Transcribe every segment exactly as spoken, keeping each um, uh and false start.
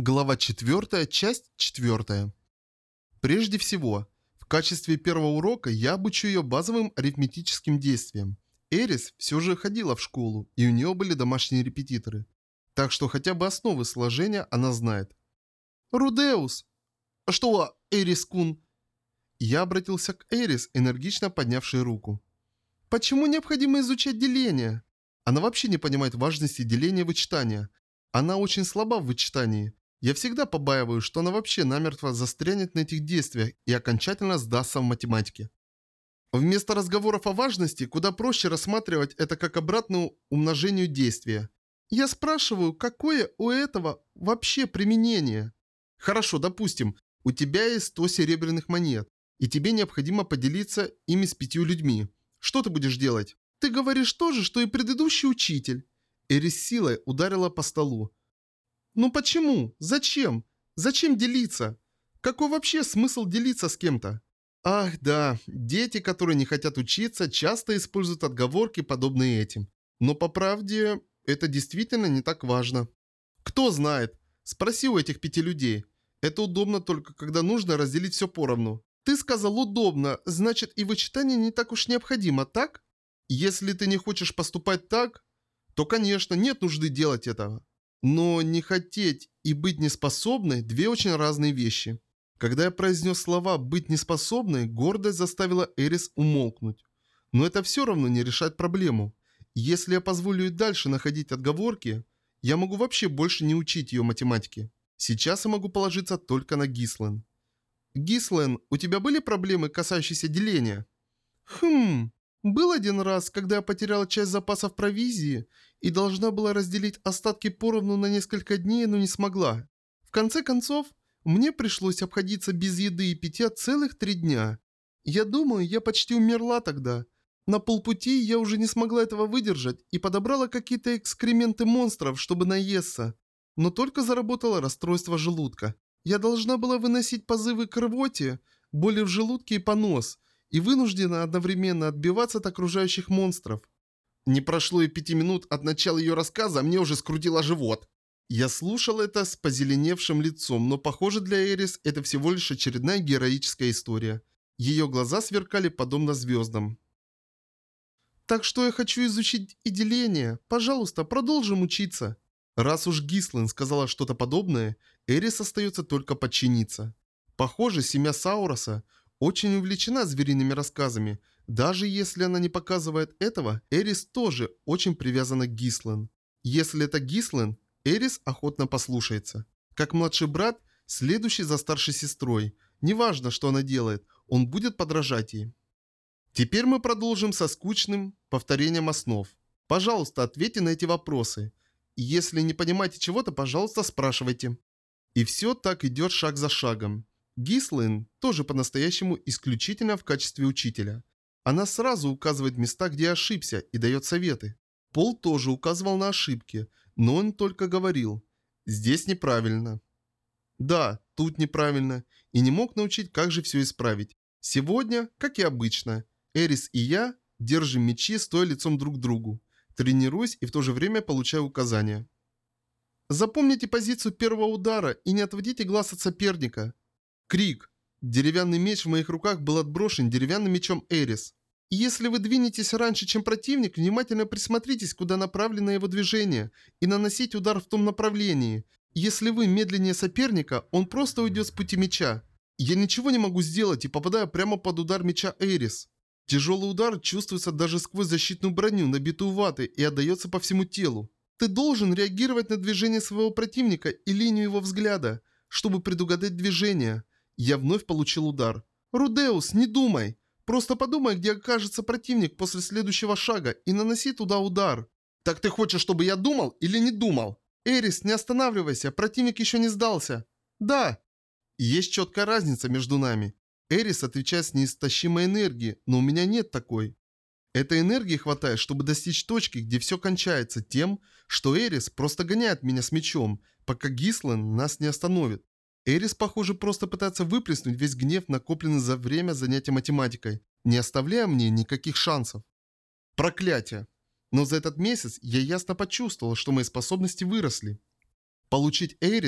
Глава четвёртая, часть четвёртая. Прежде всего, в качестве первого урока я обучу ее базовым арифметическим действиям. Эрис все же ходила в школу, и у нее были домашние репетиторы. Так что хотя бы основы сложения она знает. «Рудеус!» «Что, Эрис-кун?» Я обратился к Эрис, энергично поднявшей руку. «Почему необходимо изучать деление?» Она вообще не понимает важности деления и вычитания. Она очень слаба в вычитании. Я всегда побаиваюсь, что она вообще намертво застрянет на этих действиях и окончательно сдастся в математике. Вместо разговоров о важности, куда проще рассматривать это как обратную умножению действия. Я спрашиваю, какое у этого вообще применение? Хорошо, допустим, у тебя есть сто серебряных монет, и тебе необходимо поделиться ими с пятью людьми. Что ты будешь делать? Ты говоришь то же, что и предыдущий учитель. Эрис силой ударила по столу. Ну почему? Зачем? Зачем делиться? Какой вообще смысл делиться с кем-то? Ах да, дети, которые не хотят учиться, часто используют отговорки, подобные этим. Но по правде, это действительно не так важно. Кто знает? Спроси у этих пяти людей. Это удобно только, когда нужно разделить все поровну. Ты сказал удобно, значит и вычитание не так уж необходимо, так? Если ты не хочешь поступать так, то, конечно, нет нужды делать этого. Но не хотеть и быть неспособной – две очень разные вещи. Когда я произнес слова «быть неспособной», гордость заставила Эрис умолкнуть. Но это все равно не решает проблему. Если я позволю ей дальше находить отговорки, я могу вообще больше не учить ее математике. Сейчас я могу положиться только на Гислен. Гислен, у тебя были проблемы, касающиеся деления? Хм... Был один раз, когда я потеряла часть запасов провизии и должна была разделить остатки поровну на несколько дней, но не смогла. В конце концов, мне пришлось обходиться без еды и питья целых три дня. Я думаю, я почти умерла тогда. На полпути я уже не смогла этого выдержать и подобрала какие-то экскременты монстров, чтобы наесться. Но только заработало расстройство желудка. Я должна была выносить позывы к рвоте, боли в желудке и понос – и вынуждена одновременно отбиваться от окружающих монстров. Не прошло и пяти минут от начала ее рассказа, а мне уже скрутило живот. Я слушал это с позеленевшим лицом, но похоже для Эрис это всего лишь очередная героическая история. Ее глаза сверкали подобно звездам. Так что я хочу изучить и деление. Пожалуйста, продолжим учиться. Раз уж Гислен сказала что-то подобное, Эрис остается только подчиниться. Похоже, семья Сауроса очень увлечена звериными рассказами. Даже если она не показывает этого, Эрис тоже очень привязана к Гислен. Если это Гислен, Эрис охотно послушается. Как младший брат, следующий за старшей сестрой. Неважно, что она делает, он будет подражать ей. Теперь мы продолжим со скучным повторением основ. Пожалуйста, ответьте на эти вопросы. Если не понимаете чего-то, пожалуйста, спрашивайте. И все так идет шаг за шагом. Гислен тоже по-настоящему исключительно в качестве учителя. Она сразу указывает места, где я ошибся, и дает советы. Пол тоже указывал на ошибки, но он только говорил: «Здесь неправильно». Да, тут неправильно. И не мог научить, как же все исправить. Сегодня, как и обычно, Эрис и я держим мечи, стоя лицом друг к другу. Тренируюсь и в то же время получаю указания. Запомните позицию первого удара и не отводите глаз от соперника. Крик. Деревянный меч в моих руках был отброшен деревянным мечом Эрис. И если вы двинетесь раньше, чем противник, внимательно присмотритесь, куда направлено его движение, и наносите удар в том направлении. Если вы медленнее соперника, он просто уйдет с пути меча. Я ничего не могу сделать и попадаю прямо под удар меча Эрис. Тяжелый удар чувствуется даже сквозь защитную броню, набитую ватой, и отдается по всему телу. Ты должен реагировать на движение своего противника и линию его взгляда, чтобы предугадать движение. Я вновь получил удар. Рудеус, не думай. Просто подумай, где окажется противник после следующего шага и наноси туда удар. Так ты хочешь, чтобы я думал или не думал? Эрис, не останавливайся, противник еще не сдался. Да. Есть четкая разница между нами. Эрис отвечает с неистощимой энергией, но у меня нет такой. Этой энергии хватает, чтобы достичь точки, где все кончается тем, что Эрис просто гоняет меня с мечом, пока Гислен нас не остановит. Эрис, похоже, просто пытается выплеснуть весь гнев, накопленный за время занятия математикой, не оставляя мне никаких шансов. Проклятие! Но за этот месяц я ясно почувствовал, что мои способности выросли. Получить Эрис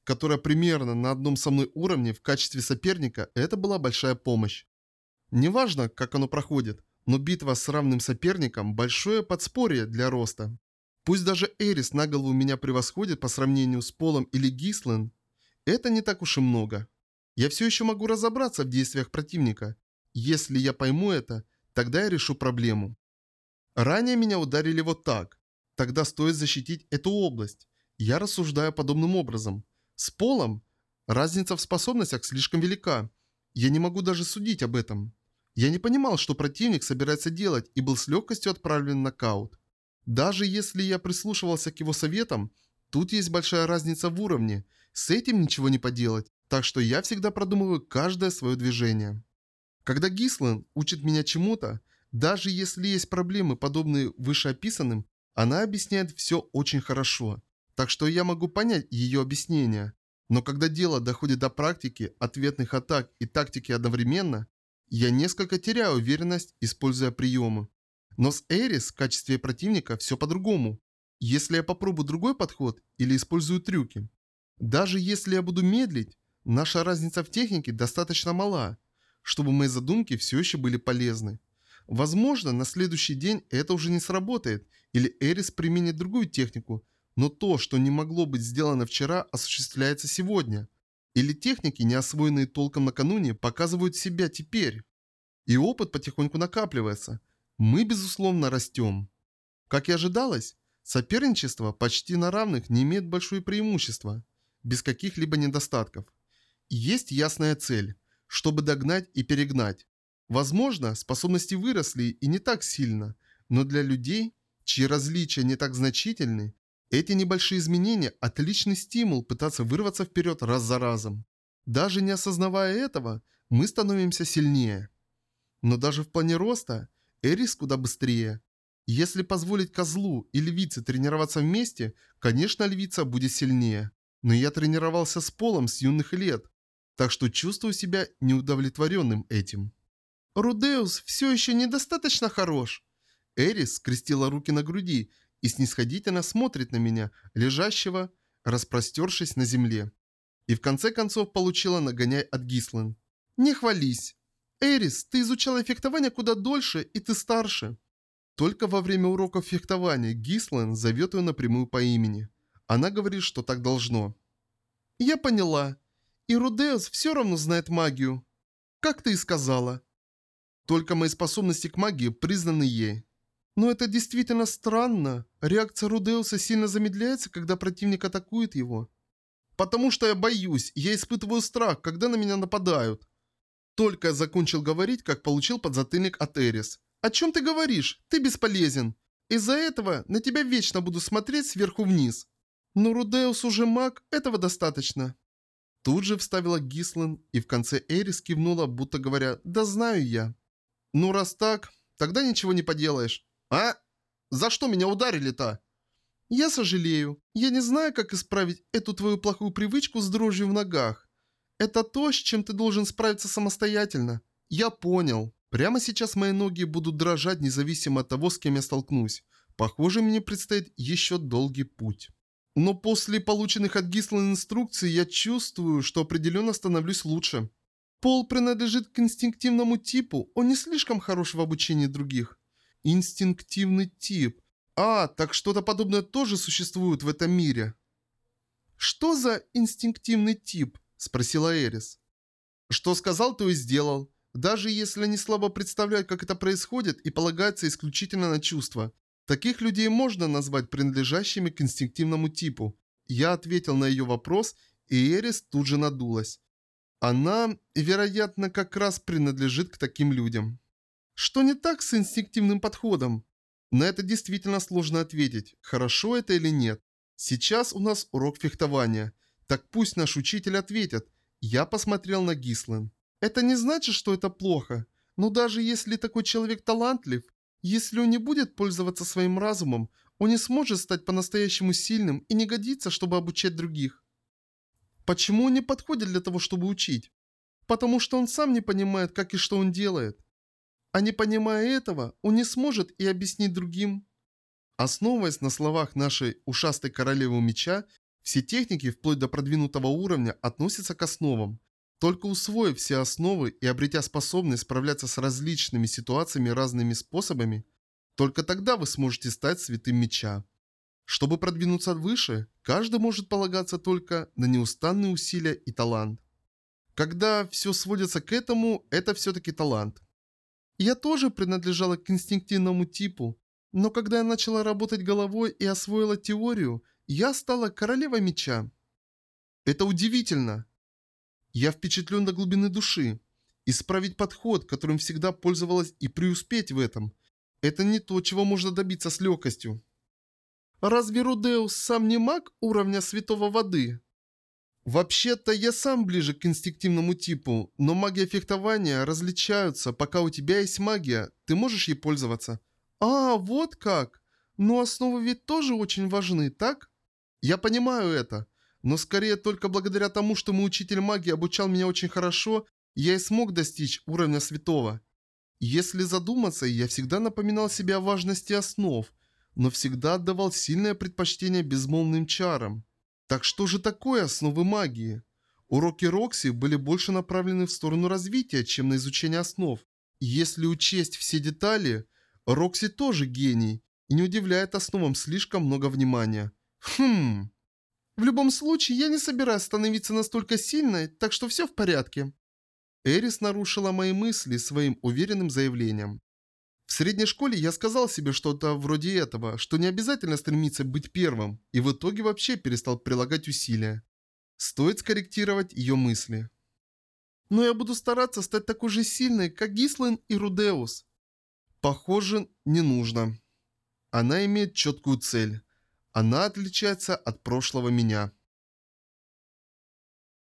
которая примерно на одном со мной уровне в качестве соперника, это была большая помощь. Неважно, как оно проходит, но битва с равным соперником – большое подспорье для роста. Пусть даже Эрис на голову меня превосходит по сравнению с Полом или Гислен, это не так уж и много. Я все еще могу разобраться в действиях противника. Если я пойму это, тогда я решу проблему. Ранее меня ударили вот так. Тогда стоит защитить эту область. Я рассуждаю подобным образом. С Полом разница в способностях слишком велика. Я не могу даже судить об этом. Я не понимал, что противник собирается делать, и был с легкостью отправлен в нокаут. Даже если я прислушивался к его советам, тут есть большая разница в уровне. С этим ничего не поделать, так что я всегда продумываю каждое свое движение. Когда Гислен учит меня чему-то, даже если есть проблемы, подобные вышеописанным, она объясняет все очень хорошо, так что я могу понять ее объяснение. Но когда дело доходит до практики, ответных атак и тактики одновременно, я несколько теряю уверенность, используя приемы. Но с Эрис в качестве противника все по-другому. Если я попробую другой подход или использую трюки, даже если я буду медлить, наша разница в технике достаточно мала, чтобы мои задумки все еще были полезны. Возможно, на следующий день это уже не сработает, или Эрис применит другую технику, но то, что не могло быть сделано вчера, осуществляется сегодня. Или техники, не освоенные толком накануне, показывают себя теперь. И опыт потихоньку накапливается. Мы, безусловно, растем. Как и ожидалось, соперничество почти на равных не имеет большое преимущество, без каких-либо недостатков. И есть ясная цель, чтобы догнать и перегнать. Возможно, способности выросли и не так сильно, но для людей, чьи различия не так значительны, эти небольшие изменения – отличный стимул пытаться вырваться вперед раз за разом. Даже не осознавая этого, мы становимся сильнее. Но даже в плане роста Эрис куда быстрее. Если позволить козлу и львице тренироваться вместе, конечно, львица будет сильнее. Но я тренировался с Полом с юных лет, так что чувствую себя неудовлетворенным этим. Рудеус все еще недостаточно хорош. Эрис скрестила руки на груди и снисходительно смотрит на меня, лежащего, распростершись на земле. И в конце концов получила нагоняй от Гислен. Не хвались. Эрис, ты изучала фехтование куда дольше, и ты старше. Только во время уроков фехтования Гислен зовет ее напрямую по имени. Она говорит, что так должно. Я поняла. И Рудеус все равно знает магию. Как ты и сказала. Только мои способности к магии признаны ей. Но это действительно странно. Реакция Рудеуса сильно замедляется, когда противник атакует его. Потому что я боюсь, я испытываю страх, когда на меня нападают. Только я закончил говорить, как получил подзатыльник от Эрис. О чем ты говоришь? Ты бесполезен. Из-за этого на тебя вечно буду смотреть сверху вниз. Но Рудеус уже маг, этого достаточно. Тут же вставила Гислен, и в конце Эрис кивнула, будто говоря, да знаю я. Ну раз так, тогда ничего не поделаешь. А? За что меня ударили-то? Я сожалею. Я не знаю, как исправить эту твою плохую привычку с дрожью в ногах. Это то, с чем ты должен справиться самостоятельно. Я понял. Прямо сейчас мои ноги будут дрожать, независимо от того, с кем я столкнусь. Похоже, мне предстоит еще долгий путь. Но после полученных от Гислен инструкций я чувствую, что определенно становлюсь лучше. Пол принадлежит к инстинктивному типу, он не слишком хорош в обучении других. Инстинктивный тип. А, так что-то подобное тоже существует в этом мире. Что за инстинктивный тип? Спросила Эрис. Что сказал, то и сделал. Даже если они слабо представляют, как это происходит, и полагаются исключительно на чувства. Таких людей можно назвать принадлежащими к инстинктивному типу. Я ответил на ее вопрос, и Эрис тут же надулась. Она, вероятно, как раз принадлежит к таким людям. Что не так с инстинктивным подходом? На это действительно сложно ответить, хорошо это или нет. Сейчас у нас урок фехтования. Так пусть наш учитель ответит. Я посмотрел на Гислен. Это не значит, что это плохо. Но даже если такой человек талантлив, если он не будет пользоваться своим разумом, он не сможет стать по-настоящему сильным и не годится, чтобы обучать других. Почему он не подходит для того, чтобы учить? Потому что он сам не понимает, как и что он делает. А не понимая этого, он не сможет и объяснить другим. Основываясь на словах нашей ушастой королевы меча, Все техники, вплоть до продвинутого уровня, относятся к основам. Только усвоив все основы и обретя способность справляться с различными ситуациями разными способами, только тогда вы сможете стать святым меча. Чтобы продвинуться выше, каждый может полагаться только на неустанные усилия и талант. Когда все сводится к этому, это все-таки талант. Я тоже принадлежала к инстинктивному типу, но когда я начала работать головой и освоила теорию, я стала королевой меча. Это удивительно. Я впечатлен до глубины души. Исправить подход, которым всегда пользовалась, и преуспеть в этом – это не то, чего можно добиться с легкостью. Разве Рудеус сам не маг уровня святого воды? Вообще-то я сам ближе к инстинктивному типу, но магия фехтования различаются. Пока у тебя есть магия, ты можешь ей пользоваться. А, вот как. Но основы ведь тоже очень важны, так? Я понимаю это. Но скорее только благодаря тому, что мой учитель магии обучал меня очень хорошо, я и смог достичь уровня святого. Если задуматься, я всегда напоминал себе о важности основ, но всегда отдавал сильное предпочтение безмолвным чарам. Так что же такое основы магии? Уроки Рокси были больше направлены в сторону развития, чем на изучение основ. И если учесть все детали, Рокси тоже гений и не удивляет основам слишком много внимания. Хм... В любом случае, я не собираюсь становиться настолько сильной, так что все в порядке. Эрис нарушила мои мысли своим уверенным заявлением. В средней школе я сказал себе что-то вроде этого, что не обязательно стремиться быть первым, и в итоге вообще перестал прилагать усилия. Стоит скорректировать ее мысли. Но я буду стараться стать такой же сильной, как Гислин и Рудеус. Похоже, не нужно. Она имеет четкую цель. Она отличается от прошлого меня.